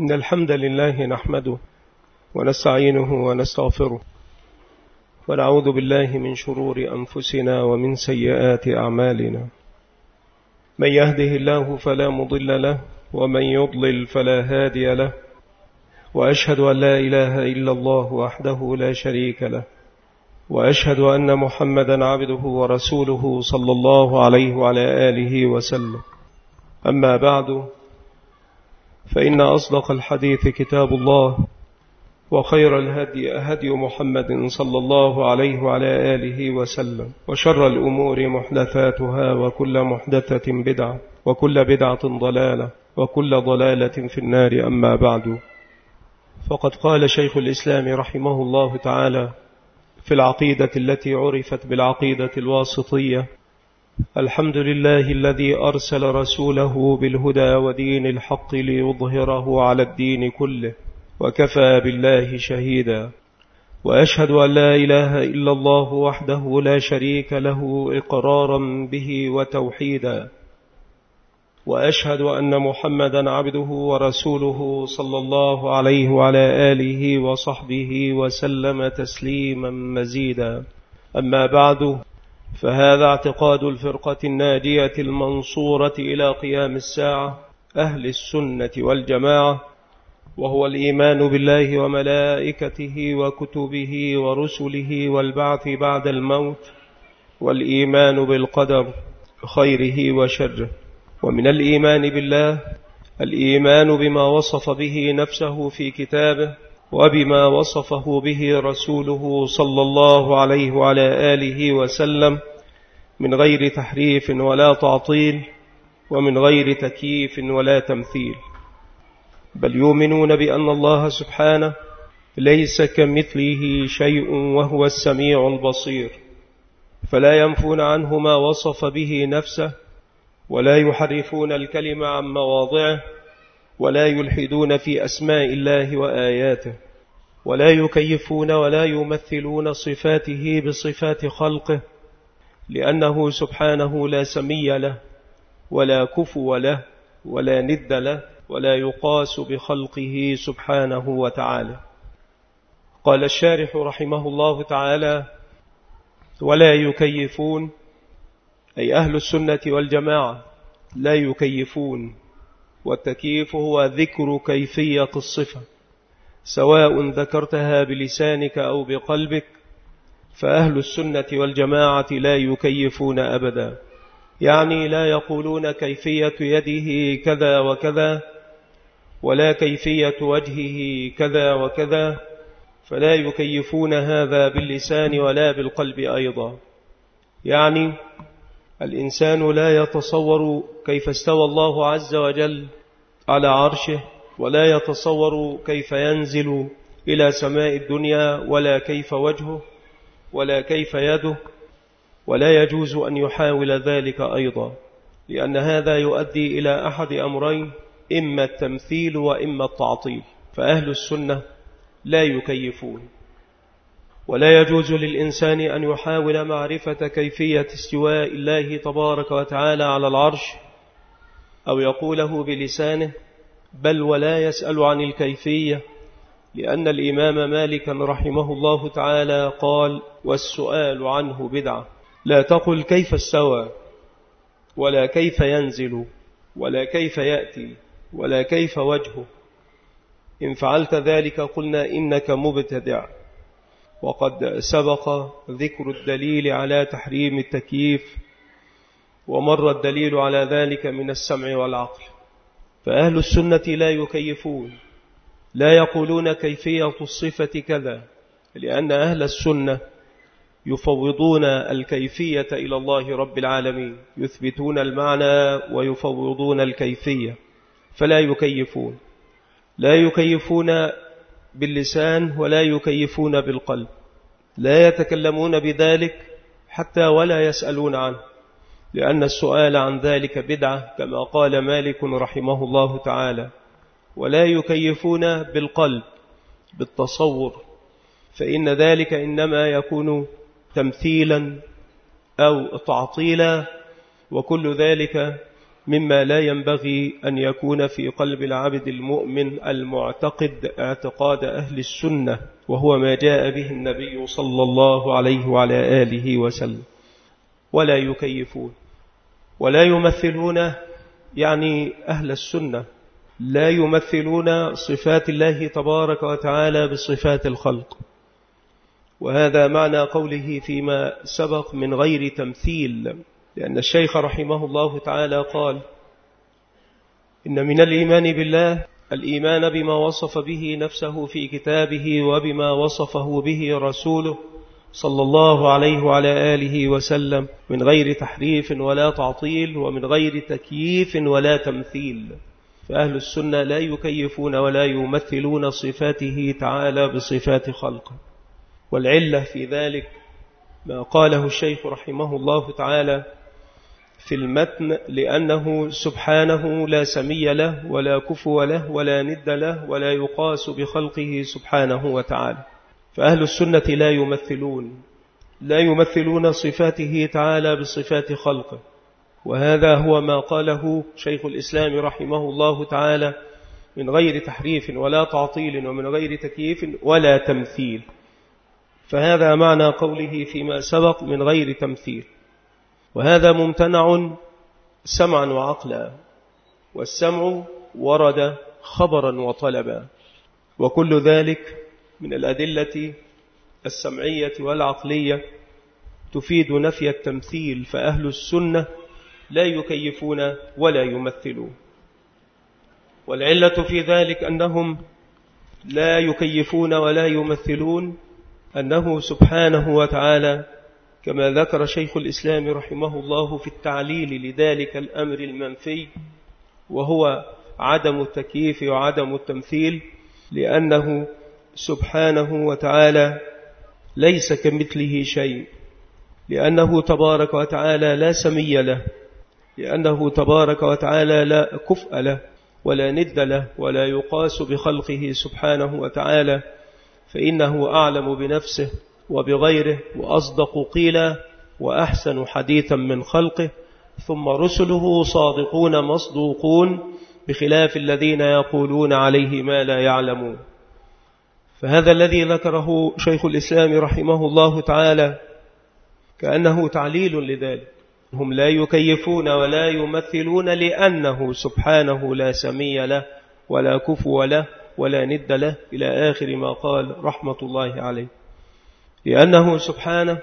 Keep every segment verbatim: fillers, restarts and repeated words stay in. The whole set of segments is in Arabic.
إن الحمد لله نحمده ونستعينه ونستغفره ونعوذ بالله من شرور أنفسنا ومن سيئات أعمالنا. من يهده الله فلا مضل له ومن يضلل فلا هادي له، وأشهد أن لا إله إلا الله وحده لا شريك له، وأشهد أن محمدا عبده ورسوله صلى الله عليه وعلى آله وسلم. أما بعد، فإن أصدق الحديث كتاب الله، وخير الهدي هدي محمد صلى الله عليه وعلى آله وسلم، وشر الأمور محدثاتها، وكل محدثة بدعة، وكل بدعة ضلالة، وكل ضلالة في النار. أما بعد، فقد قال شيخ الإسلام رحمه الله تعالى في العقيدة التي عرفت بالعقيدة الواسطية: الحمد لله الذي أرسل رسوله بالهدى ودين الحق ليظهره على الدين كله، وكفى بالله شهيدا. وأشهد أن لا إله إلا الله وحده لا شريك له إقرارا به وتوحيدا، وأشهد أن محمدا عبده ورسوله صلى الله عليه وعلى آله وصحبه وسلم تسليما مزيدا. أما بعد، فهذا اعتقاد الفرقة الناجية المنصورة إلى قيام الساعة، أهل السنة والجماعة، وهو الإيمان بالله وملائكته وكتبه ورسله والبعث بعد الموت، والإيمان بالقدر خيره وشره. ومن الإيمان بالله الإيمان بما وصف به نفسه في كتابه، وبما وصفه به رسوله صلى الله عليه وعلى آله وسلم، من غير تحريف ولا تعطيل، ومن غير تكييف ولا تمثيل. بل يؤمنون بأن الله سبحانه ليس كمثله شيء وهو السميع البصير، فلا ينفون عنه ما وصف به نفسه، ولا يحرفون الكلمة عن مواضعه، ولا يلحدون في أسماء الله وآياته، ولا يكيفون ولا يمثلون صفاته بصفات خلقه، لأنه سبحانه لا سمي له ولا كفو له ولا ند له، ولا يقاس بخلقه سبحانه وتعالى. قال الشارح رحمه الله تعالى: ولا يكيفون، أي أهل السنة والجماعة لا يكيفون. والتكييف هو ذكر كيفية الصفة، سواء ذكرتها بلسانك أو بقلبك، فأهل السنة والجماعة لا يكيفون أبدا، يعني لا يقولون كيفية يده كذا وكذا، ولا كيفية وجهه كذا وكذا، فلا يكيفون هذا باللسان ولا بالقلب أيضا. يعني الإنسان لا يتصور كيف استوى الله عز وجل على عرشه، ولا يتصور كيف ينزل إلى سماء الدنيا، ولا كيف وجهه، ولا كيف يده، ولا يجوز أن يحاول ذلك أيضا، لأن هذا يؤدي إلى أحد أمرين: إما التمثيل وإما التعطيل. فأهل السنة لا يكيفون، ولا يجوز للإنسان أن يحاول معرفة كيفية استواء الله تبارك وتعالى على العرش، أو يقوله بلسانه، بل ولا يسأل عن الكيفية، لأن الإمام مالك رحمه الله تعالى قال: والسؤال عنه بدعة. لا تقل كيف استوى، ولا كيف ينزل، ولا كيف يأتي، ولا كيف وجهه. إن فعلت ذلك قلنا إنك مبتدع. وقد سبق ذكر الدليل على تحريم التكييف، ومر الدليل على ذلك من السمع والعقل. فأهل السنة لا يكيفون، لا يقولون كيفية الصفة كذا، لأن أهل السنة يفوضون الكيفية إلى الله رب العالمين، يثبتون المعنى ويفوضون الكيفية، فلا يكيفون. لا يكيفون باللسان ولا يكيفون بالقلب، لا يتكلمون بذلك حتى ولا يسألون عنه، لأن السؤال عن ذلك بدعة، كما قال مالك رحمه الله تعالى. ولا يكيفون بالقلب، بالتصور، فإن ذلك إنما يكون تمثيلا أو تعطيلا، وكل ذلك مما لا ينبغي أن يكون في قلب العبد المؤمن المعتقد اعتقاد أهل السنة، وهو ما جاء به النبي صلى الله عليه وعلى آله وسلم. ولا يكيفون ولا يمثلون، يعني أهل السنة لا يمثلون صفات الله تبارك وتعالى بصفات الخلق، وهذا معنى قوله فيما سبق من غير تمثيل، لأن الشيخ رحمه الله تعالى قال: إن من الإيمان بالله الإيمان بما وصف به نفسه في كتابه وبما وصفه به رسوله صلى الله عليه وعلى آله وسلم من غير تحريف ولا تعطيل ومن غير تكييف ولا تمثيل. فأهل السنة لا يكيفون ولا يمثلون صفاته تعالى بصفات خلقه. والعلة في ذلك ما قاله الشيخ رحمه الله تعالى في المتن: لأنه سبحانه لا سمي له ولا كفو له ولا ند له ولا يقاس بخلقه سبحانه وتعالى. فأهل السنة لا يمثلون لا يمثلون صفاته تعالى بصفات خلقه، وهذا هو ما قاله شيخ الإسلام رحمه الله تعالى: من غير تحريف ولا تعطيل ومن غير تكييف ولا تمثيل. فهذا معنى قوله فيما سبق من غير تمثيل، وهذا ممتنع سمعا وعقلا، والسمع ورد خبرا وطلبا، وكل ذلك من الأدلة السمعية والعقلية تفيد نفي التمثيل. فأهل السنة لا يكيفون ولا يمثلون. والعلة في ذلك أنهم لا يكيفون ولا يمثلون أنه سبحانه وتعالى كما ذكر شيخ الإسلام رحمه الله في التعليل لذلك الأمر المنفي، وهو عدم التكييف وعدم التمثيل، لأنه سبحانه وتعالى ليس كمثله شيء، لأنه تبارك وتعالى لا سمي له، لأنه تبارك وتعالى لا كفء له ولا ند له ولا يقاس بخلقه سبحانه وتعالى، فإنه أعلم بنفسه وبغيره وأصدق قيلا وأحسن حديثا من خلقه. ثم رسله صادقون مصدوقون بخلاف الذين يقولون عليه ما لا يعلمون. فهذا الذي ذكره شيخ الإسلام رحمه الله تعالى كأنه تعليل لذلك. هم لا يكيفون ولا يمثلون لأنه سبحانه لا سمي له ولا كفو له ولا ند له إلى آخر ما قال رحمة الله عليه. لأنه سبحانه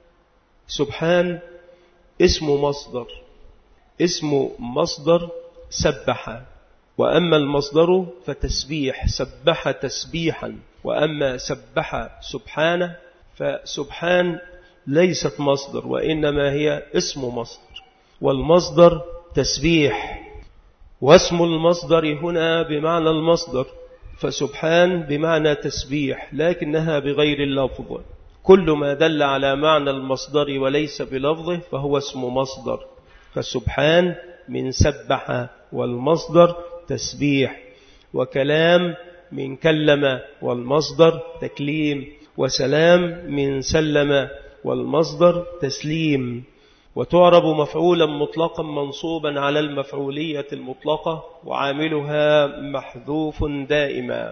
سبحان اسم مصدر اسم مصدر سبح، وأما المصدر فتسبيح سبح تسبيحا، وأما سبح سبحانه فسبحان ليست مصدر وإنما هي اسم مصدر، والمصدر تسبيح، واسم المصدر هنا بمعنى المصدر، فسبحان بمعنى تسبيح لكنها بغير اللفظ. كل ما دل على معنى المصدر وليس بلفظه فهو اسم مصدر، فسبحان من سبح، والمصدر تسبيح، وكلام من كلم، والمصدر تكليم، وسلام من سلم، والمصدر تسليم. وتعرب مفعولا مطلقا منصوبا على المفعولية المطلقة وعاملها محذوف دائما،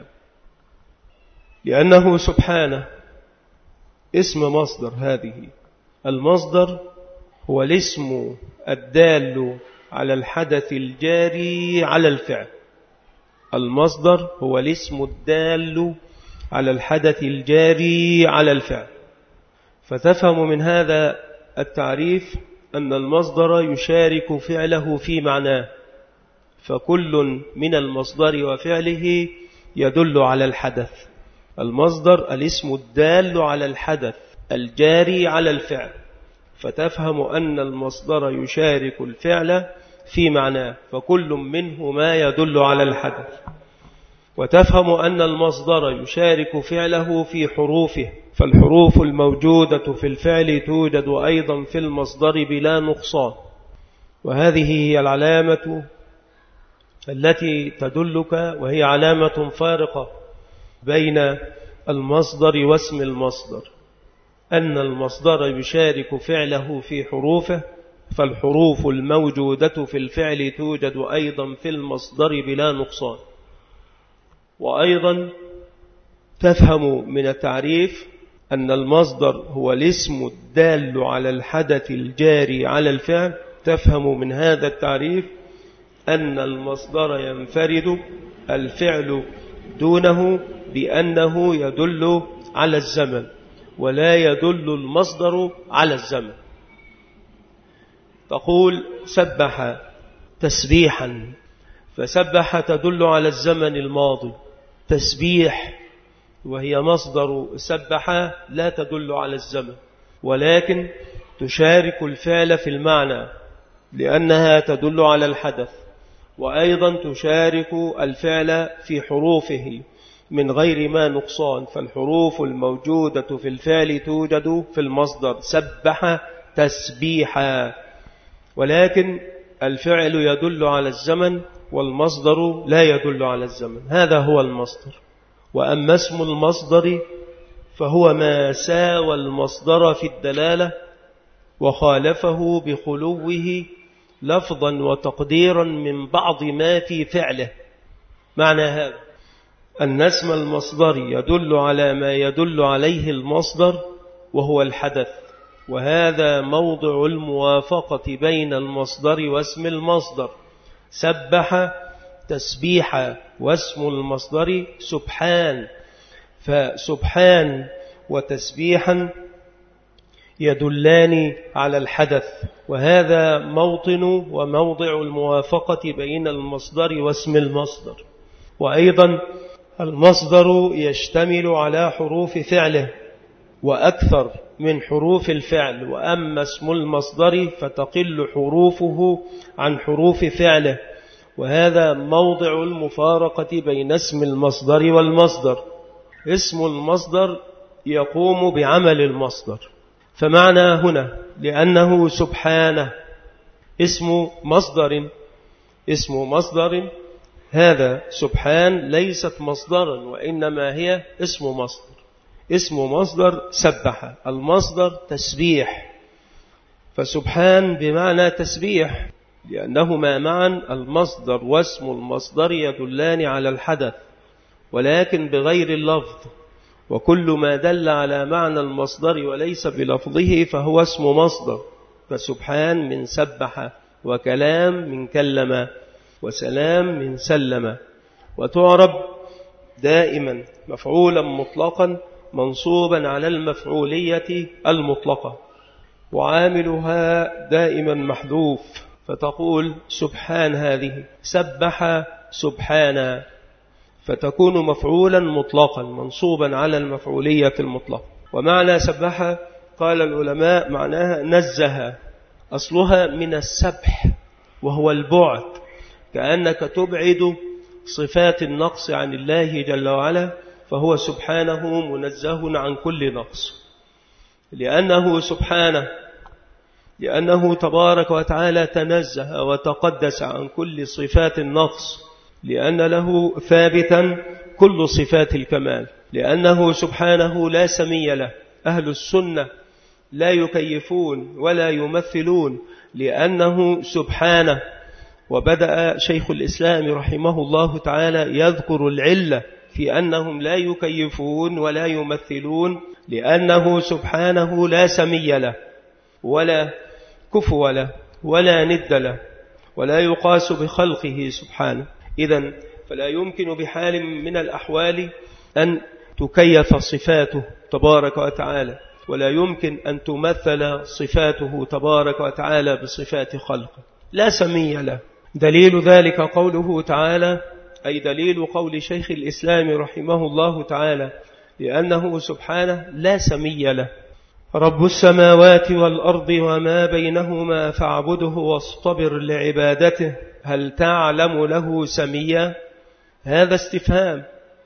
لأنه سبحانه اسم مصدر. هذه المصدر هو الاسم الدال على الحدث الجاري على الفعل. المصدر هو الاسم الدال على الحدث الجاري على الفعل. فتفهم من هذا التعريف أن المصدر يشارك فعله في معناه، فكل من المصدر وفعله يدل على الحدث. المصدر الاسم الدال على الحدث الجاري على الفعل، فتفهم أن المصدر يشارك الفعل في معناه، فكل منه ما يدل على الحدث. وتفهم أن المصدر يشارك فعله في حروفه، فالحروف الموجودة في الفعل توجد أيضا في المصدر بلا نقصان. وهذه هي العلامة التي تدلك، وهي علامة فارقة بين المصدر واسم المصدر، أن المصدر يشارك فعله في حروفه فالحروف الموجودة في الفعل توجد أيضا في المصدر بلا نقصان. وأيضا تفهم من التعريف أن المصدر هو الاسم الدال على الحدث الجاري على الفعل. تفهم من هذا التعريف أن المصدر ينفرد الفعل دونه بأنه يدل على الزمن، ولا يدل المصدر على الزمن. تقول سبح تسبيحا، فسبح تدل على الزمن الماضي. تسبيح وهي مصدر سبح لا تدل على الزمن، ولكن تشارك الفعل في المعنى لأنها تدل على الحدث، وأيضا تشارك الفعل في حروفه من غير ما نقصان. فالحروف الموجودة في الفعل توجد في المصدر سبح تسبيحا، ولكن الفعل يدل على الزمن والمصدر لا يدل على الزمن. هذا هو المصدر. وأما اسم المصدر فهو ما ساوى المصدر في الدلالة وخالفه بخلوه لفظا وتقديرا من بعض ما في فعله. معنى هذا أن اسم المصدر يدل على ما يدل عليه المصدر وهو الحدث، وهذا موضع الموافقة بين المصدر واسم المصدر. سبح تسبيحا، واسم المصدر سبحان، فسبحان وتسبيحا يدلان على الحدث، وهذا موطن وموضع الموافقة بين المصدر واسم المصدر. وأيضا المصدر يشتمل على حروف فعله وأكثر من حروف الفعل، وأما اسم المصدر فتقل حروفه عن حروف فعله، وهذا موضع المفارقة بين اسم المصدر والمصدر. اسم المصدر يقوم بعمل المصدر، فمعنى هنا لأنه سبحانه اسم مصدر اسم مصدر هذا سبحان ليست مصدرا، وإنما هي اسم مصدر. اسم مصدر سبح، المصدر تسبيح، فسبحان بمعنى تسبيح، لأنهما معا المصدر واسم المصدر يدلان على الحدث ولكن بغير اللفظ، وكل ما دل على معنى المصدر وليس بلفظه فهو اسم مصدر. فسبحان من سبح، وكلام من كلم، وسلام من سلم. وتعرب دائما مفعولا مطلقا منصوبا على المفعولية المطلقة، وعاملها دائما محذوف، فتقول سبحان هذه، سبح سبحانا، فتكون مفعولا مطلقا منصوبا على المفعولية المطلقة. ومعنى سبح قال العلماء معناها نزه، أصلها من السبح وهو البعد، كأنك تبعد صفات النقص عن الله جل وعلا، فهو سبحانه منزه عن كل نقص، لأنه سبحانه لأنه تبارك وتعالى تنزه وتقدس عن كل صفات النقص، لأن له ثابتا كل صفات الكمال، لأنه سبحانه لا سمي له. أهل السنة لا يكيفون ولا يمثلون لأنه سبحانه. وبدأ شيخ الإسلام رحمه الله تعالى يذكر العلة في أنهم لا يكيفون ولا يمثلون، لأنه سبحانه لا سمي له ولا كفو له ولا ند له، ولا يقاس بخلقه سبحانه. إذن فلا يمكن بحال من الأحوال أن تكيف صفاته تبارك وتعالى، ولا يمكن أن تمثل صفاته تبارك وتعالى بصفات خلقه، لا سمي له. دليل ذلك قوله تعالى، أي دليل قول شيخ الإسلام رحمه الله تعالى، لأنه سبحانه لا سمي له. رب السماوات والأرض وما بينهما فاعبده واصطبر لعبادته هل تعلم له سميا؟ هذا استفهام،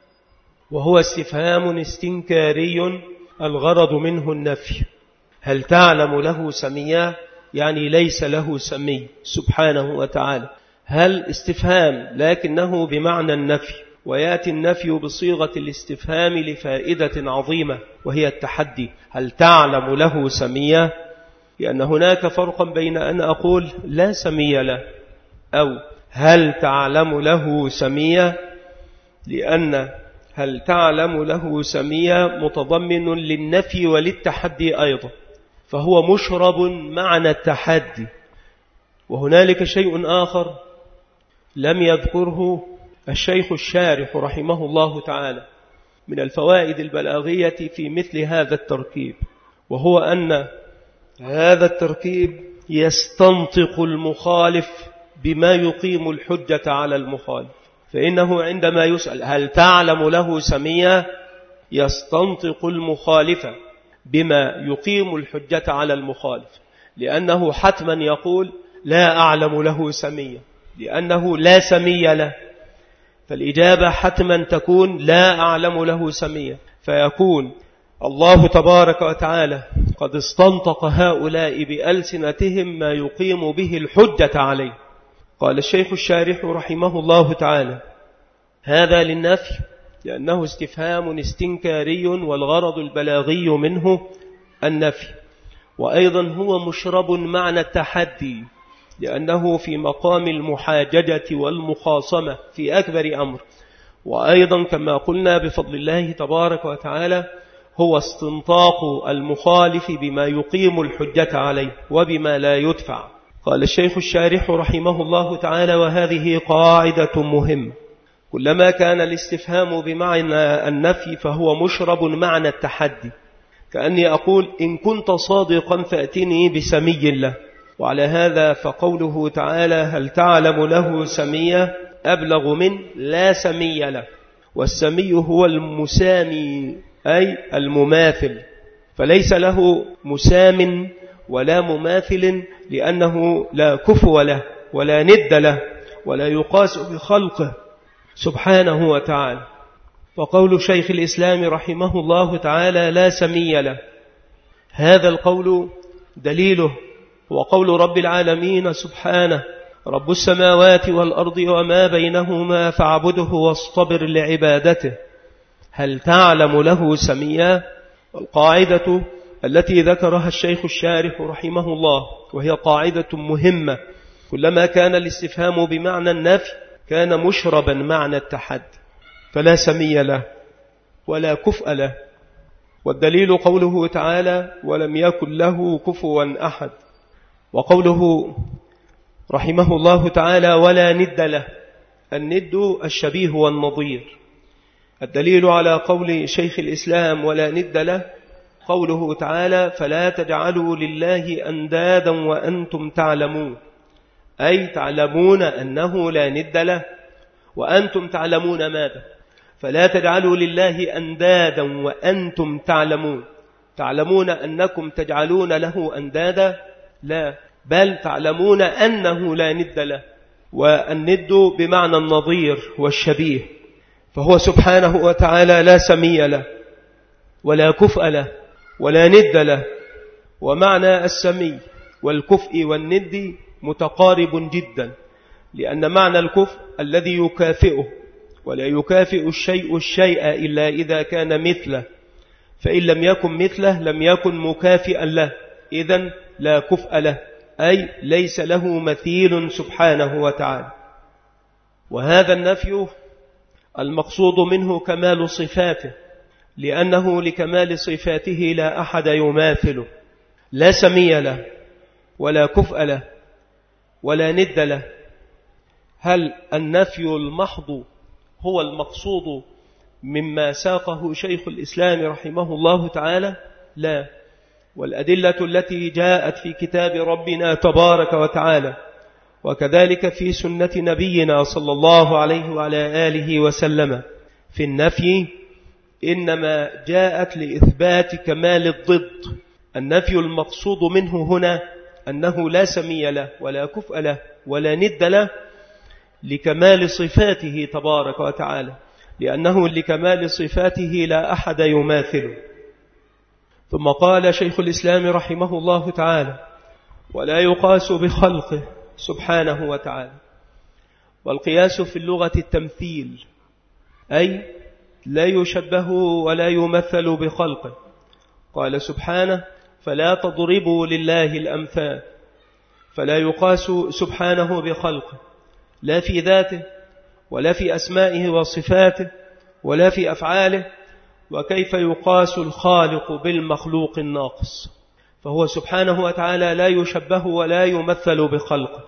وهو استفهام استنكاري الغرض منه النفي. هل تعلم له سميا يعني ليس له سمي سبحانه وتعالى. هل استفهام لكنه بمعنى النفي، ويأتي النفي بصيغة الاستفهام لفائدة عظيمة وهي التحدي. هل تعلم له سميا لأن هناك فرقا بين أن أقول لا سمي له أو هل تعلم له سمية، لأن هل تعلم له سمية متضمن للنفي وللتحدي أيضا، فهو مشرب معنى التحدي. وهنالك شيء آخر لم يذكره الشيخ الشارح رحمه الله تعالى من الفوائد البلاغية في مثل هذا التركيب، وهو أن هذا التركيب يستنطق المخالف بما يقيم الحجة على المخالف. فإنه عندما يسأل هل تعلم له سمية يستنطق المخالف بما يقيم الحجة على المخالف، لأنه حتما يقول لا أعلم له سمية، لأنه لا سمي له، فالإجابة حتما تكون لا أعلم له سمية. فيكون الله تبارك وتعالى قد استنطق هؤلاء بألسنتهم ما يقيم به الحجة عليه. قال الشيخ الشارح رحمه الله تعالى هذا للنفي لأنه استفهام استنكاري والغرض البلاغي منه النفي، وأيضا هو مشرب معنى التحدي لأنه في مقام المحاججة والمخاصمة في أكبر أمر، وأيضا كما قلنا بفضل الله تبارك وتعالى هو استنطاق المخالف بما يقيم الحجة عليه وبما لا يدفع. قال الشيخ الشارح رحمه الله تعالى وهذه قاعدة مهمة، كلما كان الاستفهام بمعنى النفي فهو مشرب معنى التحدي، كأني أقول إن كنت صادقا فأتني بسمي له. وعلى هذا فقوله تعالى هل تعلم له سمية أبلغ من لا سمي له، والسمي هو المسامي أي المماثل، فليس له مسام ولا مماثل لأنه لا كفو له ولا ند له ولا يقاس بخلقه سبحانه وتعالى. وقول شيخ الإسلام رحمه الله تعالى لا سمي له، هذا القول دليله وقول رب العالمين سبحانه رب السماوات والأرض وما بينهما فاعبده واصطبر لعبادته هل تعلم له سميا. القاعدة التي ذكرها الشيخ الشارح رحمه الله وهي قاعدة مهمة، كلما كان الاستفهام بمعنى النفي كان مشربا معنى التحدي، فلا سمي له ولا كفء له. والدليل قوله تعالى ولم يكن له كفوا أحد، وقوله رحمه الله تعالى ولا ند له، الند الشبيه والنظير. الدليل على قول شيخ الإسلام ولا ند له قوله تعالى فلا تجعلوا لله أندادا وأنتم تعلمون، أي تعلمون أنه لا ند له وأنتم تعلمون ماذا. فلا تجعلوا لله أندادا وأنتم تعلمون، تعلمون أنكم تجعلون له أندادا؟ لا، بل تعلمون أنه لا ند له، والند بمعنى النظير والشبيه. فهو سبحانه وتعالى لا سمي له ولا كفء له ولا ند له. ومعنى السمي والكفء والند متقارب جدا، لأن معنى الكفء الذي يكافئه، ولا يكافئ الشيء الشيء إلا إذا كان مثله، فإن لم يكن مثله لم يكن مكافئا له، إذن لا كفء له، أي ليس له مثيل سبحانه وتعالى. وهذا النفي المقصود منه كمال صفاته، لأنه لكمال صفاته لا أحد يماثله، لا سمي له ولا كفء له ولا ند له. هل النفي المحض هو المقصود مما ساقه شيخ الإسلام رحمه الله تعالى؟ لا، والأدلة التي جاءت في كتاب ربنا تبارك وتعالى وكذلك في سنة نبينا صلى الله عليه وعلى آله وسلم في النفي إنما جاءت لإثبات كمال الضد. النفي المقصود منه هنا أنه لا سمي له ولا كفء له ولا ند له لكمال صفاته تبارك وتعالى، لأنه لكمال صفاته لا أحد يماثله. ثم قال شيخ الإسلام رحمه الله تعالى ولا يقاس بخلقه سبحانه وتعالى. والقياس في اللغة التمثيل، أي لا يشبه ولا يمثل بخلقه. قال سبحانه فلا تضربوا لله الأمثال، فلا يقاس سبحانه بخلقه لا في ذاته ولا في أسمائه وصفاته ولا في أفعاله، وكيف يقاس الخالق بالمخلوق الناقص؟ فهو سبحانه وتعالى لا يشبه ولا يمثل بخلقه،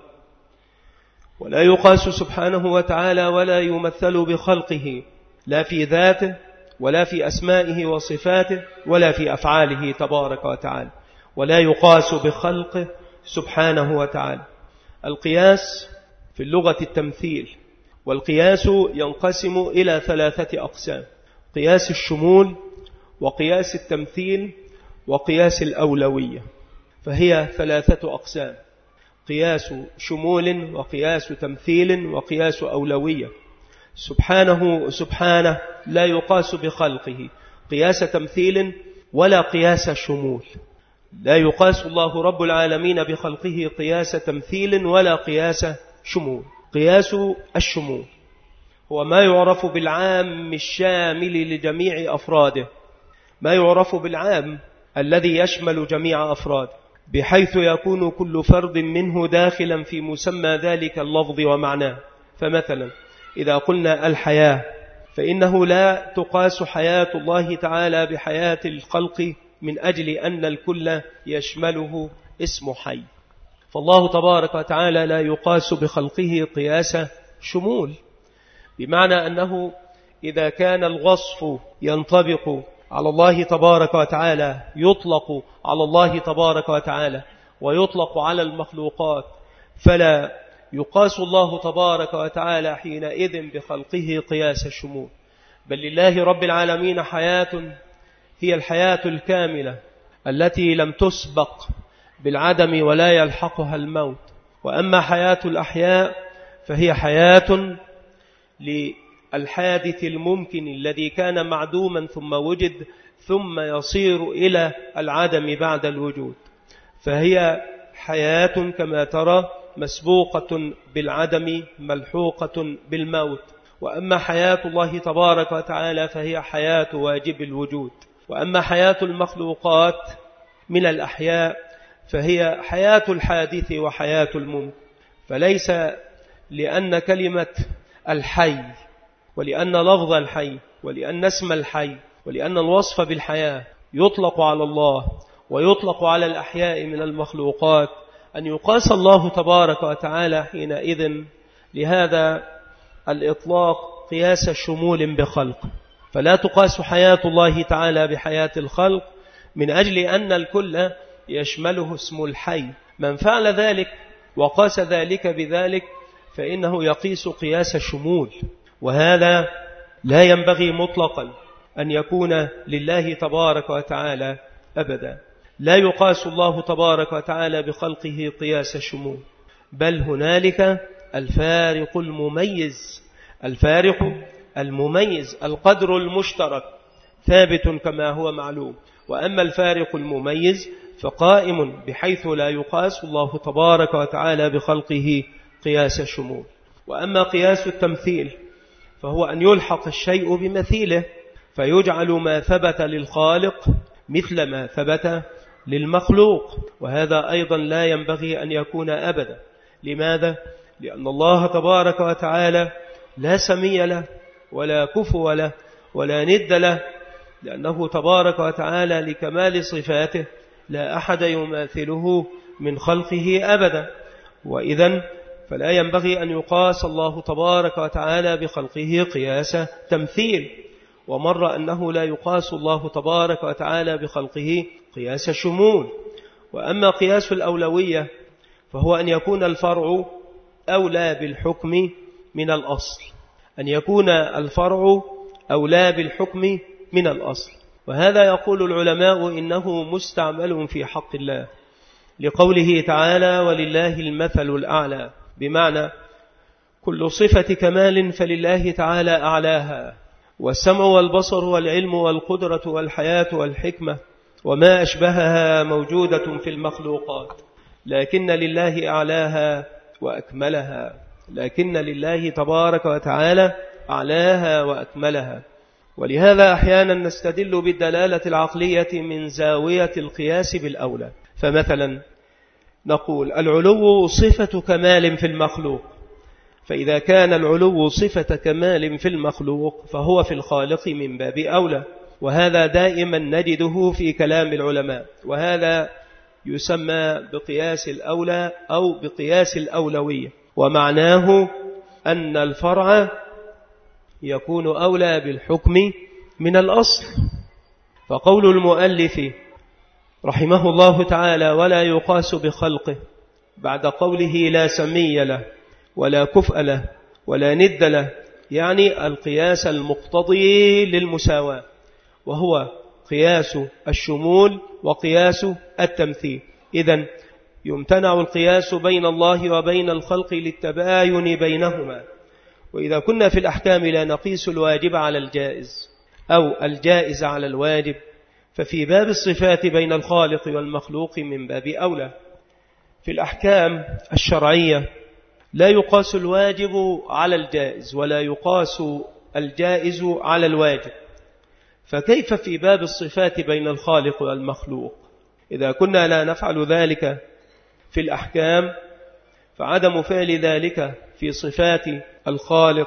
ولا يقاس سبحانه وتعالى ولا يمثل بخلقه لا في ذاته ولا في أسمائه وصفاته ولا في أفعاله تبارك وتعالى، ولا يقاس بخلقه سبحانه وتعالى. القياس في اللغة التمثيل، والقياس ينقسم إلى ثلاثة أقسام: قياس الشمول وقياس التمثيل وقياس الأولوية، فهي ثلاثة أقسام: قياس شمول وقياس تمثيل وقياس أولوية. سبحانه سبحانه لا يقاس بخلقه قياس تمثيل ولا قياس شمول، لا يقاس الله رب العالمين بخلقه قياس تمثيل ولا قياس شمول. قياس الشمول هو ما يعرف بالعام الشامل لجميع أفراده، ما يعرف بالعام الذي يشمل جميع أفراده، بحيث يكون كل فرد منه داخلا في مسمى ذلك اللفظ ومعناه. فمثلا إذا قلنا الحياة، فإنه لا تقاس حياة الله تعالى بحياة الخلق من أجل أن الكل يشمله اسم حي، فالله تبارك وتعالى لا يقاس بخلقه قياس شمول، بمعنى أنه إذا كان الوصف ينطبق على الله تبارك وتعالى يطلق على الله تبارك وتعالى ويطلق على المخلوقات، فلا يقاس الله تبارك وتعالى حينئذ بخلقه قياس الشمول، بل لله رب العالمين حياة هي الحياة الكاملة التي لم تسبق بالعدم ولا يلحقها الموت. وأما حياة الأحياء فهي حياة للحادث الممكن الذي كان معدوما ثم وجد ثم يصير إلى العدم بعد الوجود، فهي حياة كما ترى مسبوقة بالعدم ملحوقة بالموت. وأما حياة الله تبارك وتعالى فهي حياة واجب الوجود. وأما حياة المخلوقات من الأحياء فهي حياة الحادث وحياة الممكن. فليس لأن كلمة الحي ولأن لفظ الحي ولأن اسم الحي ولأن الوصف بالحياة يطلق على الله ويطلق على الأحياء من المخلوقات أن يقاس الله تبارك وتعالى حينئذ لهذا الإطلاق قياس شمول بخلق، فلا تقاس حياة الله تعالى بحياة الخلق من أجل أن الكل يشمله اسم الحي. من فعل ذلك وقاس ذلك بذلك فإنه يقيس قياس الشمول، وهذا لا ينبغي مطلقا أن يكون لله تبارك وتعالى أبدا. لا يقاس الله تبارك وتعالى بخلقه قياس الشمول، بل هنالك الفارق المميز، الفارق المميز القدر المشترك ثابت كما هو معلوم، وأما الفارق المميز فقائم بحيث لا يقاس الله تبارك وتعالى بخلقه قياس الشمول. وأما قياس التمثيل فهو أن يلحق الشيء بمثيله فيجعل ما ثبت للخالق مثل ما ثبت للمخلوق، وهذا أيضا لا ينبغي أن يكون أبدا. لماذا؟ لأن الله تبارك وتعالى لا سمي له ولا كفو له ولا ند له، لأنه تبارك وتعالى لكمال صفاته لا أحد يماثله من خلقه أبدا، وإذن فلا ينبغي أن يقاس الله تبارك وتعالى بخلقه قياس تمثيل. ومر أنه لا يقاس الله تبارك وتعالى بخلقه قياس شمول. وأما قياس الأولوية فهو أن يكون الفرع أولى بالحكم من الأصل، أن يكون الفرع أولى بالحكم من الأصل. وهذا يقول العلماء إنه مستعمل في حق الله لقوله تعالى ولله المثل الأعلى، بمعنى كل صفة كمال فلله تعالى أعلاها، والسمع والبصر والعلم والقدرة والحياة والحكمة وما أشبهها موجودة في المخلوقات، لكن لله أعلاها وأكملها، لكن لله تبارك وتعالى أعلاها وأكملها. ولهذا أحيانا نستدل بالدلالة العقلية من زاوية القياس بالأولى. فمثلا نقول العلو صفة كمال في المخلوق، فإذا كان العلو صفة كمال في المخلوق فهو في الخالق من باب أولى، وهذا دائما نجده في كلام العلماء، وهذا يسمى بقياس الأولى أو بقياس الأولوية، ومعناه أن الفرع يكون أولى بالحكم من الأصل. فقول المؤلف رحمه الله تعالى ولا يقاس بخلقه بعد قوله لا سمي له ولا كفء له ولا ند له، يعني القياس المقتضي للمساواة، وهو قياس الشمول وقياس التمثيل. إذن يمتنع القياس بين الله وبين الخلق للتباين بينهما. وإذا كنا في الأحكام لا نقيس الواجب على الجائز أو الجائز على الواجب، ففي باب الصفات بين الخالق والمخلوق من باب أولى. في الأحكام الشرعية لا يقاس الواجب على الجائز ولا يقاس الجائز على الواجب، فكيف في باب الصفات بين الخالق والمخلوق؟ إذا كنا لا نفعل ذلك في الأحكام فعدم فعل ذلك في صفات الخالق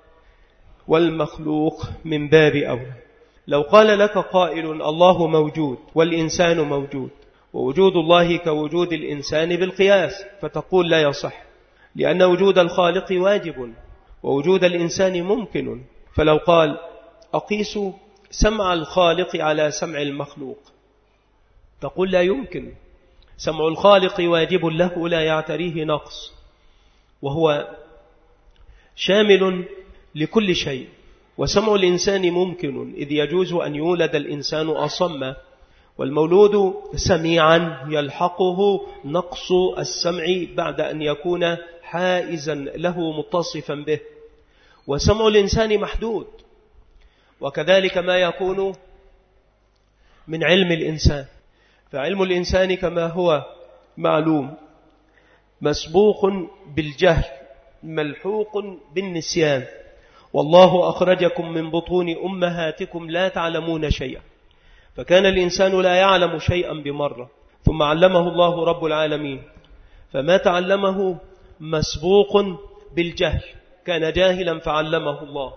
والمخلوق من باب أولى. لو قال لك قائل الله موجود والإنسان موجود، ووجود الله كوجود الإنسان بالقياس، فتقول لا يصح، لأن وجود الخالق واجب ووجود الإنسان ممكن. فلو قال أقيس سمع الخالق على سمع المخلوق، تقول لا يمكن، سمع الخالق واجب له لا يعتريه نقص، وهو شامل لكل شيء. وسمع الإنسان ممكن، إذ يجوز أن يولد الإنسان أصم، والمولود سميعا يلحقه نقص السمع بعد أن يكون حائزا له متصفا به. وسمع الإنسان محدود، وكذلك ما يكون من علم الإنسان، فعلم الإنسان كما هو معلوم مسبوق بالجهل ملحوق بالنسيان. والله أخرجكم من بطون أمهاتكم لا تعلمون شيئا، فكان الإنسان لا يعلم شيئا بمرة، ثم علمه الله رب العالمين، فما تعلمه مسبوق بالجهل، كان جاهلا فعلمه الله،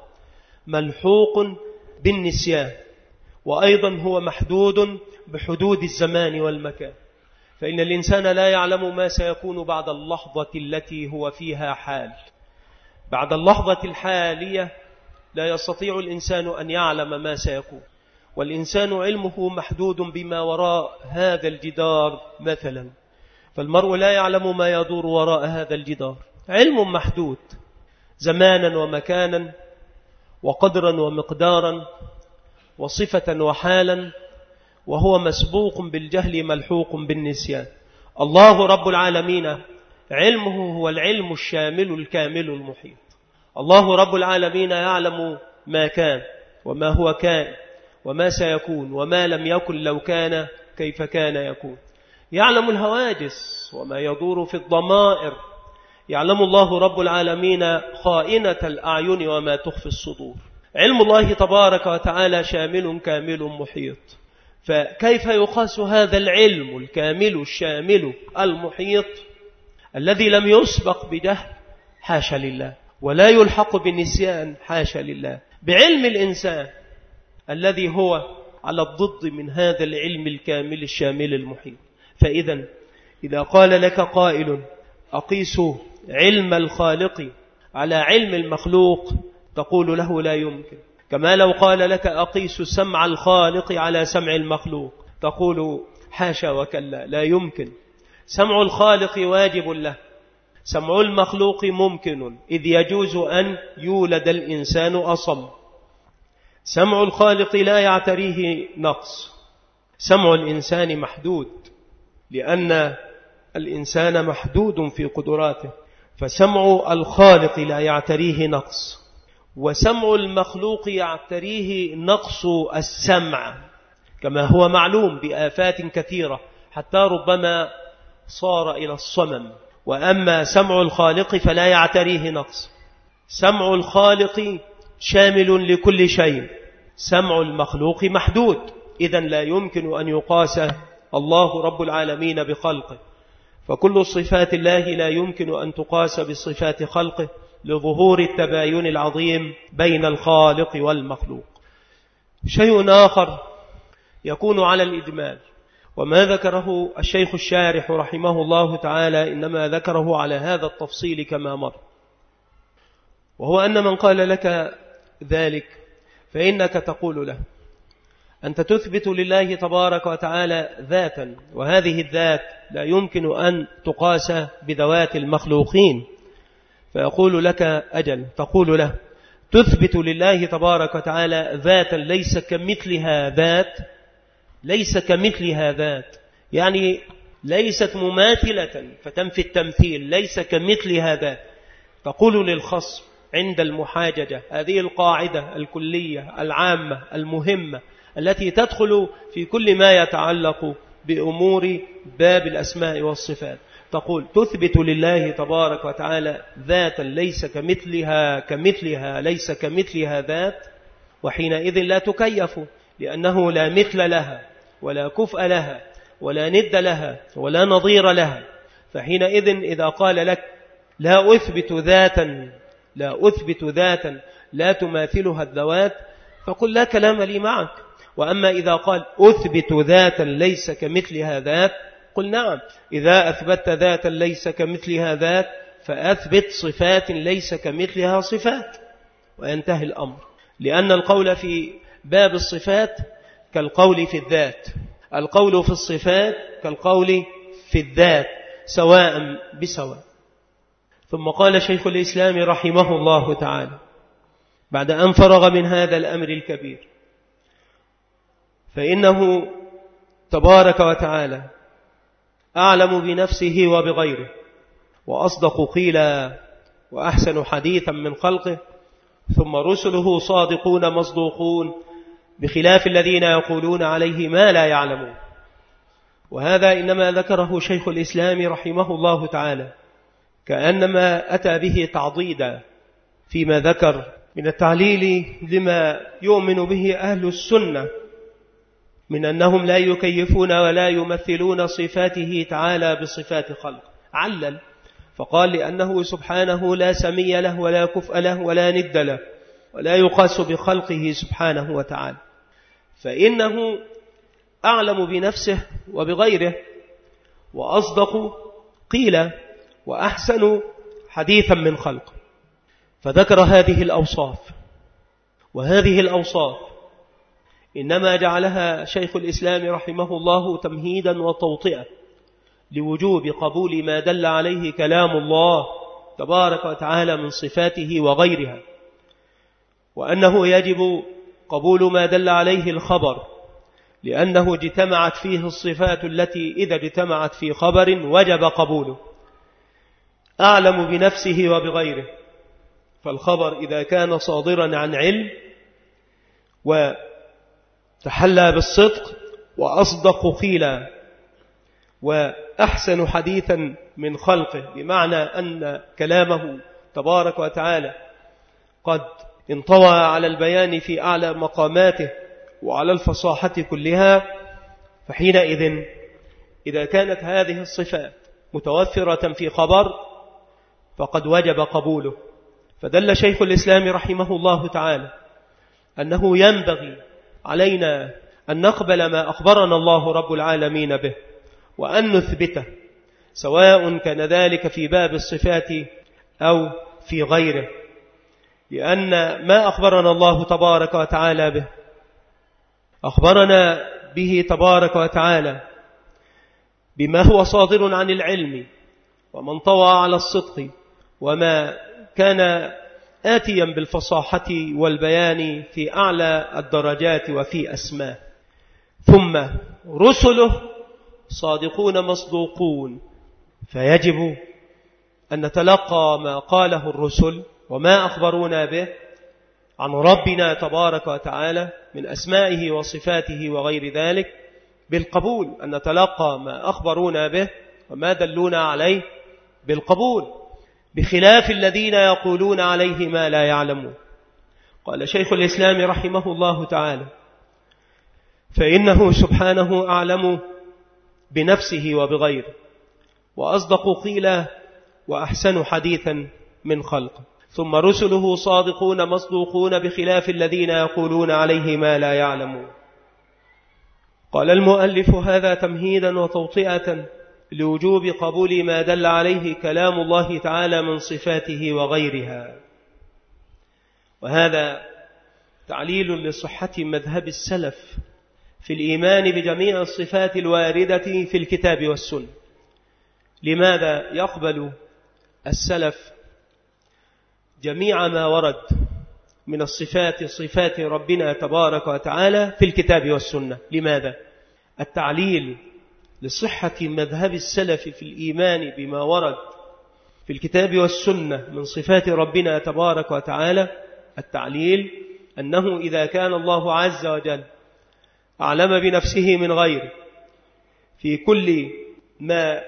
ملحوق بالنسيان، وأيضا هو محدود بحدود الزمان والمكان، فإن الإنسان لا يعلم ما سيكون بعد اللحظة التي هو فيها حال. بعد اللحظة الحالية لا يستطيع الإنسان أن يعلم ما سيكون، والإنسان علمه محدود بما وراء هذا الجدار مثلا، فالمرء لا يعلم ما يدور وراء هذا الجدار، علم محدود زمانا ومكانا وقدرا ومقدارا وصفة وحالا، وهو مسبوق بالجهل ملحوق بالنسيان. الله رب العالمين علمه هو العلم الشامل الكامل المحيط. الله رب العالمين يعلم ما كان وما هو كان وما سيكون وما لم يكن لو كان كيف كان يكون. يعلم الهواجس وما يدور في الضمائر. يعلم الله رب العالمين خائنة الأعين وما تخفي الصدور. علم الله تبارك وتعالى شامل كامل محيط، فكيف يقاس هذا العلم الكامل الشامل المحيط الذي لم يسبق بجهل حاشا لله، ولا يلحق بالنسيان حاشا لله، بعلم الإنسان الذي هو على الضد من هذا العلم الكامل الشامل المحيط؟ فإذا إذا قال لك قائل أقيس علم الخالق على علم المخلوق، تقول له لا يمكن. كما لو قال لك أقيس سمع الخالق على سمع المخلوق، تقول حاشا وكلا، لا يمكن. سمع الخالق واجب له، سمع المخلوق ممكن، إذ يجوز أن يولد الإنسان أصم. سمع الخالق لا يعتريه نقص، سمع الإنسان محدود، لأن الإنسان محدود في قدراته، فسمع الخالق لا يعتريه نقص، وسمع المخلوق يعتريه نقص السمع كما هو معلوم بآفات كثيرة، حتى ربما صار إلى الصمم. وأما سمع الخالق فلا يعتريه نقص، سمع الخالق شامل لكل شيء، سمع المخلوق محدود، إذن لا يمكن أن يقاس الله رب العالمين بخلقه، فكل صفات الله لا يمكن أن تقاس بصفات خلقه لظهور التباين العظيم بين الخالق والمخلوق. شيء آخر يكون على الإجمال، وما ذكره الشيخ الشارح رحمه الله تعالى إنما ذكره على هذا التفصيل كما مر، وهو أن من قال لك ذلك فإنك تقول له أنت تثبت لله تبارك وتعالى ذاتا، وهذه الذات لا يمكن أن تقاس بذوات المخلوقين، فيقول لك أجل، تقول له تثبت لله تبارك وتعالى ذاتا ليس كمثلها ذات، ليس كمثلها ذات يعني ليست مماثلة فتنفي التمثيل، ليس كمثلها ذات. تقول للخصم عند المحاججة هذه القاعدة الكلية العامة المهمة التي تدخل في كل ما يتعلق بأمور باب الأسماء والصفات، تقول تثبت لله تبارك وتعالى ذاتا ليس كمثلها كمثلها ليس كمثلها ذات، وحينئذ لا تكيف، لأنه لا مثل لها ولا كفء لها ولا ند لها ولا نظير لها. فحينئذ إذا قال لك لا أثبت ذاتا لا أثبت ذاتا لا تماثلها الذوات، فقل لا كلام لي معك. وأما إذا قال أثبت ذاتا ليس كمثلها ذات، قل نعم، إذا أثبت ذاتا ليس كمثلها ذات فأثبت صفات ليس كمثلها صفات، وينتهي الأمر. لأن القول في باب الصفات كالقول في الذات، القول في الصفات كالقول في الذات سواء بسواء. ثم قال شيخ الإسلام رحمه الله تعالى بعد أن فرغ من هذا الأمر الكبير، فإنه تبارك وتعالى أعلم بنفسه وبغيره، وأصدق قيلا، وأحسن حديثا من خلقه، ثم رسله صادقون مصدوقون، بخلاف الذين يقولون عليه ما لا يعلمون. وهذا إنما ذكره شيخ الإسلام رحمه الله تعالى كأنما أتى به تعضيدا فيما ذكر من التعليل لما يؤمن به أهل السنة من أنهم لا يكيفون ولا يمثلون صفاته تعالى بصفات خلق. علل فقال لأنه سبحانه لا سمي له ولا كفء له ولا ند له ولا يقاس بخلقه سبحانه وتعالى، فإنه أعلم بنفسه وبغيره، وأصدق قيلا، وأحسن حديثا من خلق. فذكر هذه الأوصاف، وهذه الأوصاف إنما جعلها شيخ الإسلام رحمه الله تمهيدا وتوطئة لوجوب قبول ما دل عليه كلام الله تبارك وتعالى من صفاته وغيرها، وأنه يجب قبول ما دل عليه الخبر، لأنه اجتمعت فيه الصفات التي إذا اجتمعت في خبر وجب قبوله. أعلم بنفسه وبغيره، فالخبر إذا كان صادرا عن علم وتحلى بالصدق وأصدق قيلا وأحسن حديثا من خلقه، بمعنى أن كلامه تبارك وتعالى قد انطوى على البيان في أعلى مقاماته وعلى الفصاحة كلها. فحينئذ إذا كانت هذه الصفات متوفرة في خبر فقد وجب قبوله. فدل شيخ الإسلام رحمه الله تعالى أنه ينبغي علينا أن نقبل ما أخبرنا الله رب العالمين به وأن نثبته، سواء كان ذلك في باب الصفات أو في غيره، لأن ما أخبرنا الله تبارك وتعالى به أخبرنا به تبارك وتعالى بما هو صادر عن العلم ومن طوى على الصدق وما كان آتيا بالفصاحة والبيان في أعلى الدرجات وفي أسماء. ثم رسله صادقون مصدوقون، فيجب أن نتلقى ما قاله الرسل وما أخبرونا به عن ربنا تبارك وتعالى من أسمائه وصفاته وغير ذلك بالقبول، أن نتلقى ما أخبرونا به وما دلونا عليه بالقبول، بخلاف الذين يقولون عليه ما لا يعلمون. قال شيخ الإسلام رحمه الله تعالى: فإنه سبحانه أعلم بنفسه وبغيره، وأصدق قيلا، وأحسن حديثا من خلقه، ثم رسله صادقون مصدوقون بخلاف الذين يقولون عليه ما لا يعلمون. قال المؤلف: هذا تمهيدا وتوطئة لوجوب قبول ما دل عليه كلام الله تعالى من صفاته وغيرها، وهذا تعليل لصحة مذهب السلف في الإيمان بجميع الصفات الواردة في الكتاب والسنة. لماذا يقبل السلف جميع ما ورد من الصفات صفات ربنا تبارك وتعالى في الكتاب والسنة؟ لماذا؟ التعليل لصحة مذهب السلف في الإيمان بما ورد في الكتاب والسنة من صفات ربنا تبارك وتعالى، التعليل أنه إذا كان الله عز وجل أعلم بنفسه من غيره في كل ما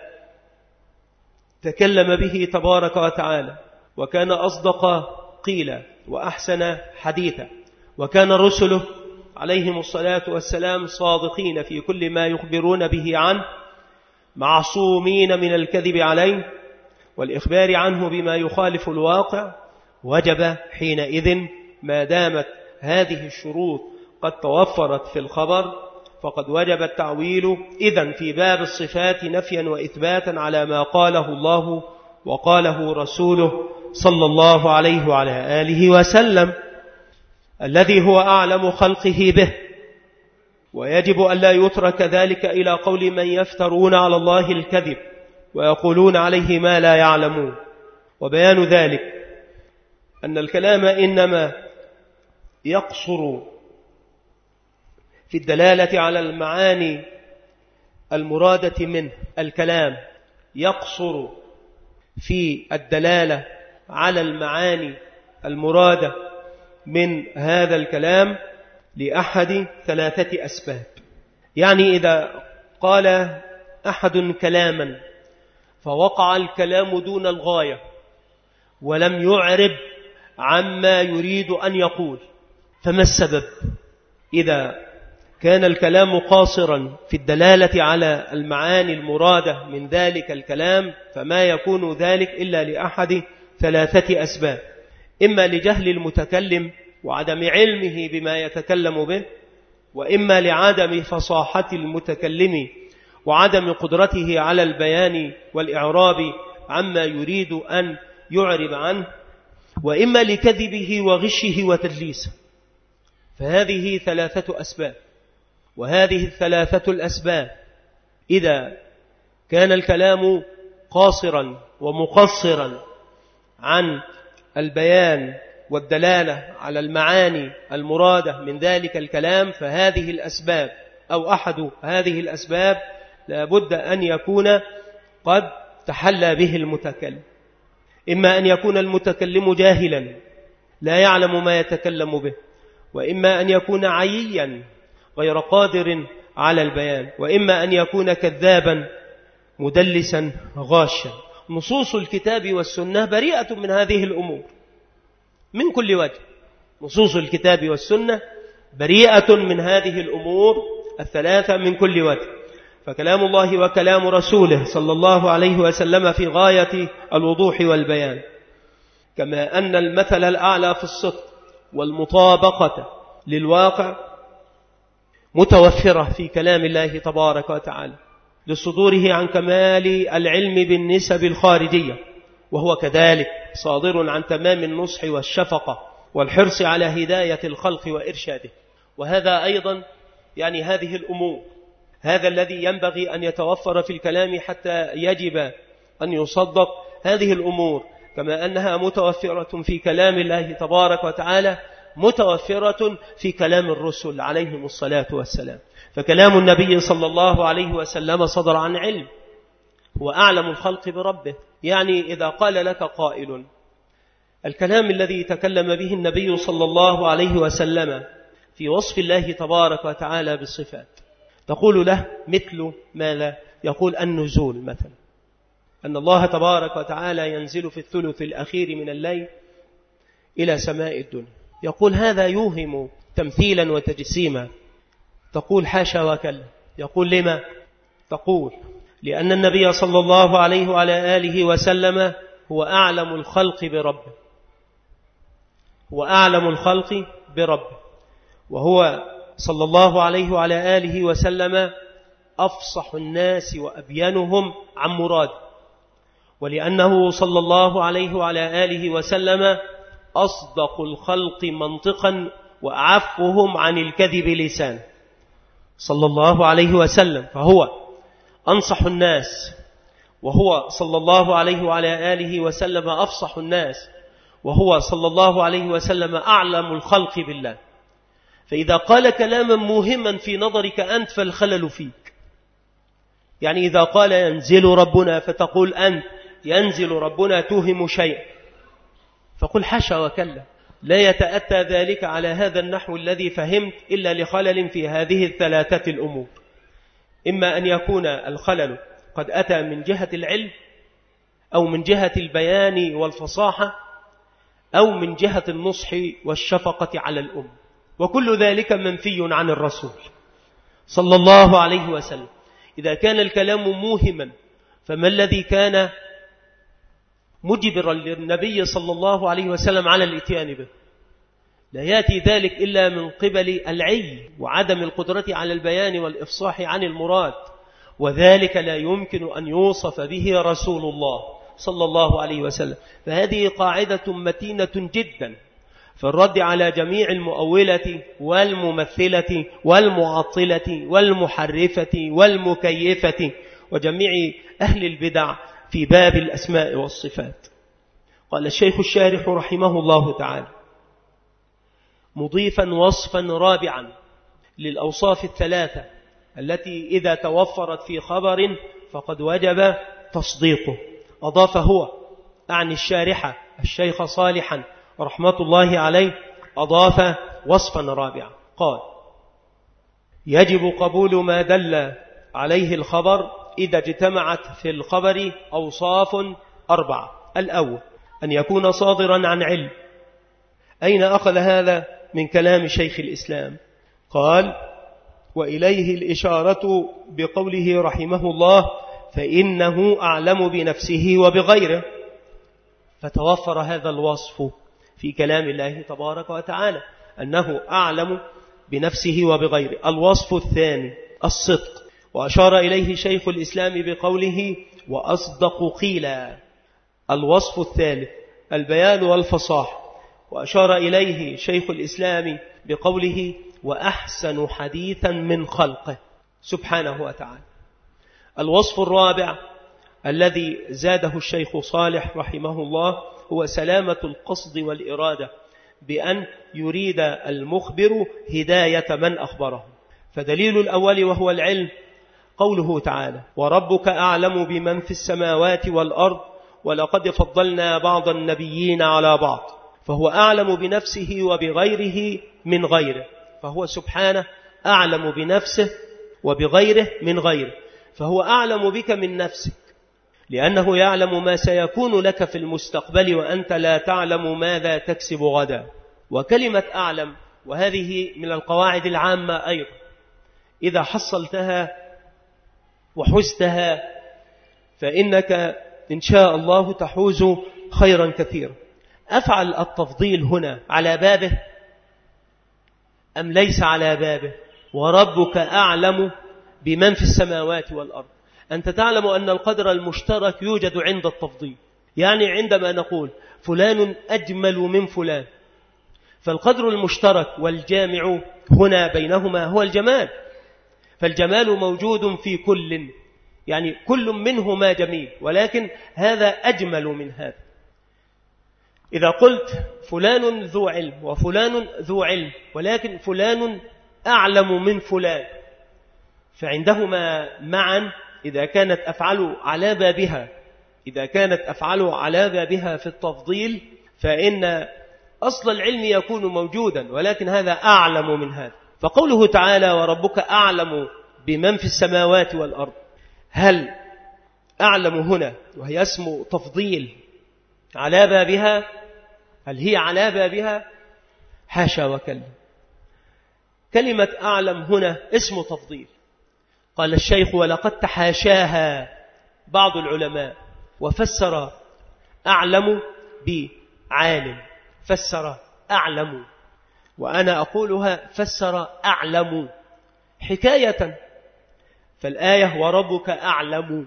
تكلم به تبارك وتعالى، وكان أصدق قيلا وأحسن حديثا، وكان رسله عليهم الصلاة والسلام صادقين في كل ما يخبرون به عنه، معصومين من الكذب عليه والإخبار عنه بما يخالف الواقع، وجب حينئذ ما دامت هذه الشروط قد توفرت في الخبر فقد وجب التعويل إذن في باب الصفات نفيا وإثباتا على ما قاله الله وقاله رسوله صلى الله عليه وعلى آله وسلم، الذي هو أعلم خلقه به. ويجب أن لا يترك ذلك إلى قول من يفترون على الله الكذب ويقولون عليه ما لا يعلمون. وبيان ذلك أن الكلام إنما يقصر في الدلالة على المعاني المرادة منه، الكلام يقصر في الدلالة على المعاني المرادة من هذا الكلام لأحد ثلاثة أسباب. يعني إذا قال أحد كلاما فوقع الكلام دون الغاية ولم يعرب عما يريد أن يقول، فما السبب؟ إذا كان الكلام قاصرا في الدلالة على المعاني المرادة من ذلك الكلام فما يكون ذلك إلا لأحد ثلاثة أسباب: إما لجهل المتكلم وعدم علمه بما يتكلم به، وإما لعدم فصاحة المتكلم وعدم قدرته على البيان والإعراب عما يريد أن يعرب عنه، وإما لكذبه وغشه وتدليسه. فهذه ثلاثة أسباب، وهذه الثلاثة الأسباب إذا كان الكلام قاصرا ومقصرا عن البيان والدلالة على المعاني المرادة من ذلك الكلام، فهذه الأسباب أو أحد هذه الأسباب لابد أن يكون قد تحلى به المتكلم. إما أن يكون المتكلم جاهلا لا يعلم ما يتكلم به، وإما أن يكون عييا غير قادر على البيان، وإما أن يكون كذابا مدلسا غاشا. نصوص الكتاب والسنة بريئة من هذه الأمور من كل وجه. نصوص الكتاب والسنة بريئة من هذه الأمور الثلاثة من كل وجه. فكلام الله وكلام رسوله صلى الله عليه وسلم في غاية الوضوح والبيان، كما أن المثل الأعلى في الصدق والمطابقة للواقع متوفرة في كلام الله تبارك وتعالى لصدوره عن كمال العلم بالنسب الخارجية، وهو كذلك صادر عن تمام النصح والشفقة والحرص على هداية الخلق وإرشاده. وهذا أيضا يعني هذه الأمور، هذا الذي ينبغي أن يتوفر في الكلام حتى يجب أن يصدق. هذه الأمور كما أنها متوفرة في كلام الله تبارك وتعالى متوفرة في كلام الرسل عليهم الصلاة والسلام. فكلام النبي صلى الله عليه وسلم صدر عن علم، هو أعلم الخلق بربه. يعني إذا قال لك قائل الكلام الذي تكلم به النبي صلى الله عليه وسلم في وصف الله تبارك وتعالى بالصفات، تقول له مثل ماذا؟ يقول النزول مثلا، أن الله تبارك وتعالى ينزل في الثلث الأخير من الليل إلى سماء الدنيا. يقول هذا يوهم تمثيلا وتجسيما. تقول حاشا وكلا. يقول لما؟ تقول لأن النبي صلى الله عليه وعلى آله وسلم هو أعلم الخلق بربه، هو أعلم الخلق بربه، وهو صلى الله عليه وعلى آله وسلم أفصح الناس وأبينهم عن مراد، ولأنه صلى الله عليه وعلى آله وسلم أصدق الخلق منطقا وأعفهم عن الكذب لسان صلى الله عليه وسلم، فهو أنصح الناس، وهو صلى الله عليه وعلى آله وسلم أفصح الناس، وهو صلى الله عليه وسلم أعلم الخلق بالله. فإذا قال كلاما مهما في نظرك أنت فالخلل فيك. يعني إذا قال ينزل ربنا فتقول أنت ينزل ربنا توهم شيئا، فقل حاشا وكلا، لا يتأتى ذلك على هذا النحو الذي فهمت إلا لخلل في هذه الثلاثة الأمور. إما أن يكون الخلل قد أتى من جهة العلم، أو من جهة البيان والفصاحة، أو من جهة النصح والشفقة على الأم، وكل ذلك منفي عن الرسول صلى الله عليه وسلم. إذا كان الكلام موهما فما الذي كان مجبرا للنبي صلى الله عليه وسلم على الاتيان به؟ لا يأتي ذلك إلا من قبل العي وعدم القدرة على البيان والإفصاح عن المراد، وذلك لا يمكن أن يوصف به رسول الله صلى الله عليه وسلم. فهذه قاعدة متينة جدا في الرد على جميع المؤولة والممثلة والمعطلة والمحرفة والمكيفة وجميع أهل البدع في باب الأسماء والصفات. قال الشيخ الشارح رحمه الله تعالى مضيفا وصفا رابعا للأوصاف الثلاثة التي إذا توفرت في خبر فقد وجب تصديقه، أضاف هو أعني الشارحة الشيخ صالحا رحمة الله عليه، أضاف وصفا رابعا قال يجب قبول ما دل عليه الخبر إذا اجتمعت في الخبر أوصاف أربعة. الأول أن يكون صادرا عن علم. أين أخذ هذا؟ من كلام شيخ الإسلام. قال وإليه الإشارة بقوله رحمه الله فإنه أعلم بنفسه وبغيره، فتوفر هذا الوصف في كلام الله تبارك وتعالى أنه أعلم بنفسه وبغيره. الوصف الثاني الصدق، وأشار إليه شيخ الإسلام بقوله وأصدق قيلا. الوصف الثالث البيان والفصاحة، وأشار إليه شيخ الإسلام بقوله وأحسن حديثا من خلقه سبحانه وتعالى. الوصف الرابع الذي زاده الشيخ صالح رحمه الله هو سلامة القصد والإرادة، بأن يريد المخبر هداية من أخبره. فدليل الأول وهو العلم قوله تعالى وربك أعلم بمن في السماوات والأرض ولقد فضلنا بعض النبيين على بعض، فهو أعلم بنفسه وبغيره من غيره، فهو سبحانه أعلم بنفسه وبغيره من غيره، فهو أعلم بك من نفسك لأنه يعلم ما سيكون لك في المستقبل وأنت لا تعلم ماذا تكسب غدا. وكلمة أعلم وهذه من القواعد العامة أيضا إذا حصلتها وحزتها فإنك إن شاء الله تحوز خيرا كثيرا. أفعل التفضيل هنا على بابه أم ليس على بابه؟ وربك أعلم بمن في السماوات والأرض. أنت تعلم أن القدر المشترك يوجد عند التفضيل، يعني عندما نقول فلان أجمل من فلان، فالقدر المشترك والجامع هنا بينهما هو الجمال، فالجمال موجود في كل، يعني كل منهما جميل، ولكن هذا أجمل من هذا. إذا قلت فلان ذو علم وفلان ذو علم ولكن فلان أعلم من فلان، فعندهما معا إذا كانت أفعل على بابها إذا كانت أفعل على بابها في التفضيل فإن أصل العلم يكون موجودا، ولكن هذا أعلم من هذا. فقوله تعالى وربك أعلم بمن في السماوات والأرض، هل أعلم هنا وهي اسم تفضيل على بابها؟ هل هي على بابها؟ حاشا وكلا. كلمة أعلم هنا اسم تفضيل. قال الشيخ ولقد تحاشاها بعض العلماء وفسر أعلم بعالم، فسر أعلم، وأنا أقولها فسر أعلم حكاية. فالآية وربك أعلم،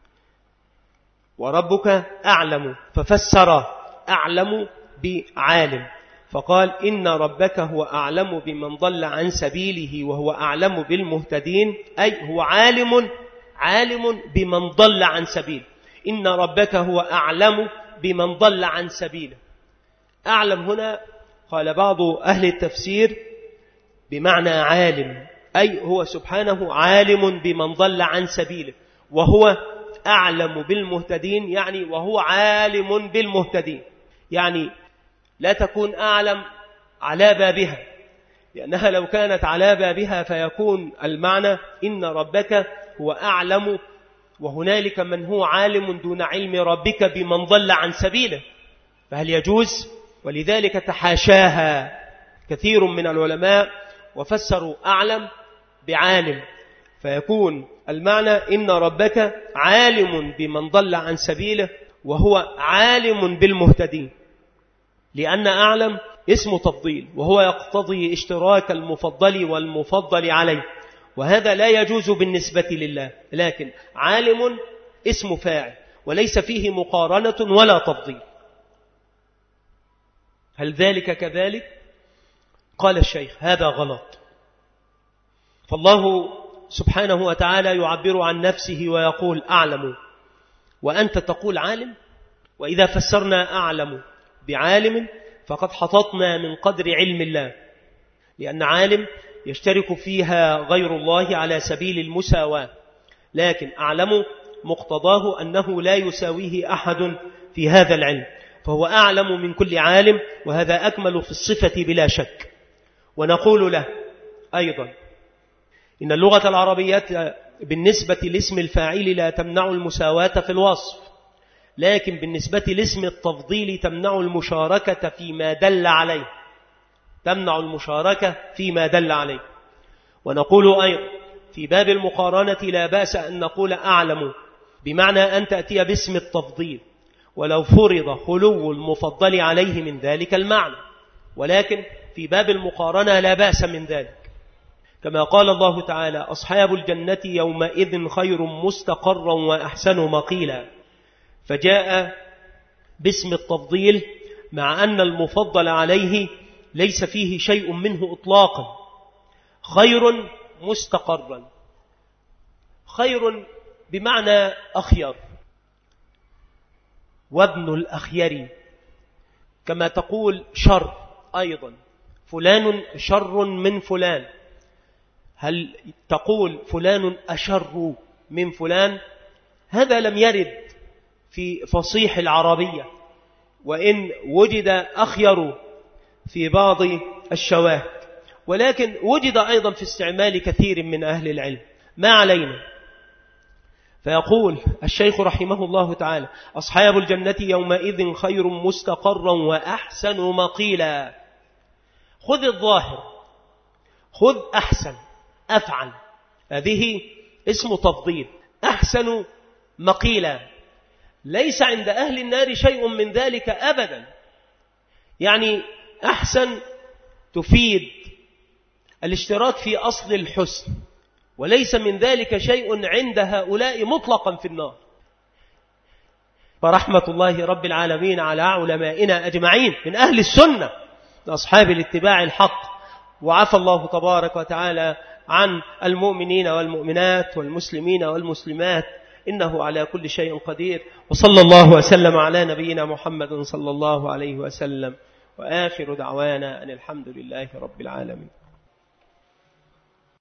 وربك أعلم، ففسر أعلم بعالم، فقال إن ربك هو أعلم بمن ضل عن سبيله وهو أعلم بالمهتدين، أي هو عالم عالم بمن ضل عن سبيله. إن ربك هو أعلم بمن ضل عن سبيله. أعلم هنا قال بعض أهل التفسير بمعنى عالم، أي هو سبحانه عالم بمن ضل عن سبيله وهو أعلم بالمهتدين، يعني وهو عالم بالمهتدين. يعني لا تكون أعلم على بابها، لأنها لو كانت على بابها فيكون المعنى إن ربك هو أعلم وهنالك من هو عالم دون علم ربك بمن ضل عن سبيله، فهل يجوز؟ ولذلك تحاشاها كثير من العلماء وفسروا أعلم بعالم، فيكون المعنى إن ربك عالم بمن ضل عن سبيله وهو عالم بالمهتدين، لأن أعلم اسم تفضيل وهو يقتضي اشتراك المفضل والمفضل عليه، وهذا لا يجوز بالنسبة لله. لكن عالم اسم فاعل وليس فيه مقارنة ولا تفضيل. هل ذلك كذلك؟ قال الشيخ هذا غلط. فالله سبحانه وتعالى يعبر عن نفسه ويقول أعلم، وأنت تقول عالم. وإذا فسرنا أعلم بعالم فقد حططنا من قدر علم الله، لأن عالم يشترك فيها غير الله على سبيل المساواة، لكن أعلم مقتضاه أنه لا يساويه أحد في هذا العلم، فهو أعلم من كل عالم، وهذا أكمل في الصفة بلا شك. ونقول له أيضا إن اللغة العربية بالنسبة لاسم الفاعل لا تمنع المساواة في الوصف، لكن بالنسبة لاسم التفضيل تمنع المشاركة فيما دل عليه، تمنع المشاركة فيما دل عليه. ونقول أيضا في باب المقارنة لا بأس أن نقول أعلم بمعنى أن تأتي باسم التفضيل ولو فرض خلو المفضل عليه من ذلك المعنى، ولكن في باب المقارنة لا بأس من ذلك، كما قال الله تعالى أصحاب الجنة يومئذ خير مستقرا وأحسن مقيلا، فجاء باسم التفضيل مع أن المفضل عليه ليس فيه شيء منه إطلاقا. خير مستقرا، خير بمعنى أخير، وابن الأخير، كما تقول شر أيضا، فلان شر من فلان، هل تقول فلان أشر من فلان؟ هذا لم يرد في فصيح العربية، وإن وجد أخير في بعض الشواهد، ولكن وجد أيضا في استعمال كثير من أهل العلم، ما علينا. فيقول الشيخ رحمه الله تعالى أصحاب الجنة يومئذ خير مستقرا وأحسن مقيلا. خذ الظاهر، خذ أحسن، أفعل، هذه اسم تفضيل. أحسن مقيلا، ليس عند أهل النار شيء من ذلك أبدا. يعني أحسن تفيد الاشتراك في أصل الحسن، وليس من ذلك شيء عند هؤلاء مطلقا في النار. فرحمة الله رب العالمين على علمائنا أجمعين من أهل السنة أصحاب الاتباع الحق، وعفى الله تبارك وتعالى عن المؤمنين والمؤمنات والمسلمين والمسلمات، إنه على كل شيء قدير. وصلى الله وسلم على نبينا محمد صلى الله عليه وسلم، وآخر دعوانا أن الحمد لله رب العالمين.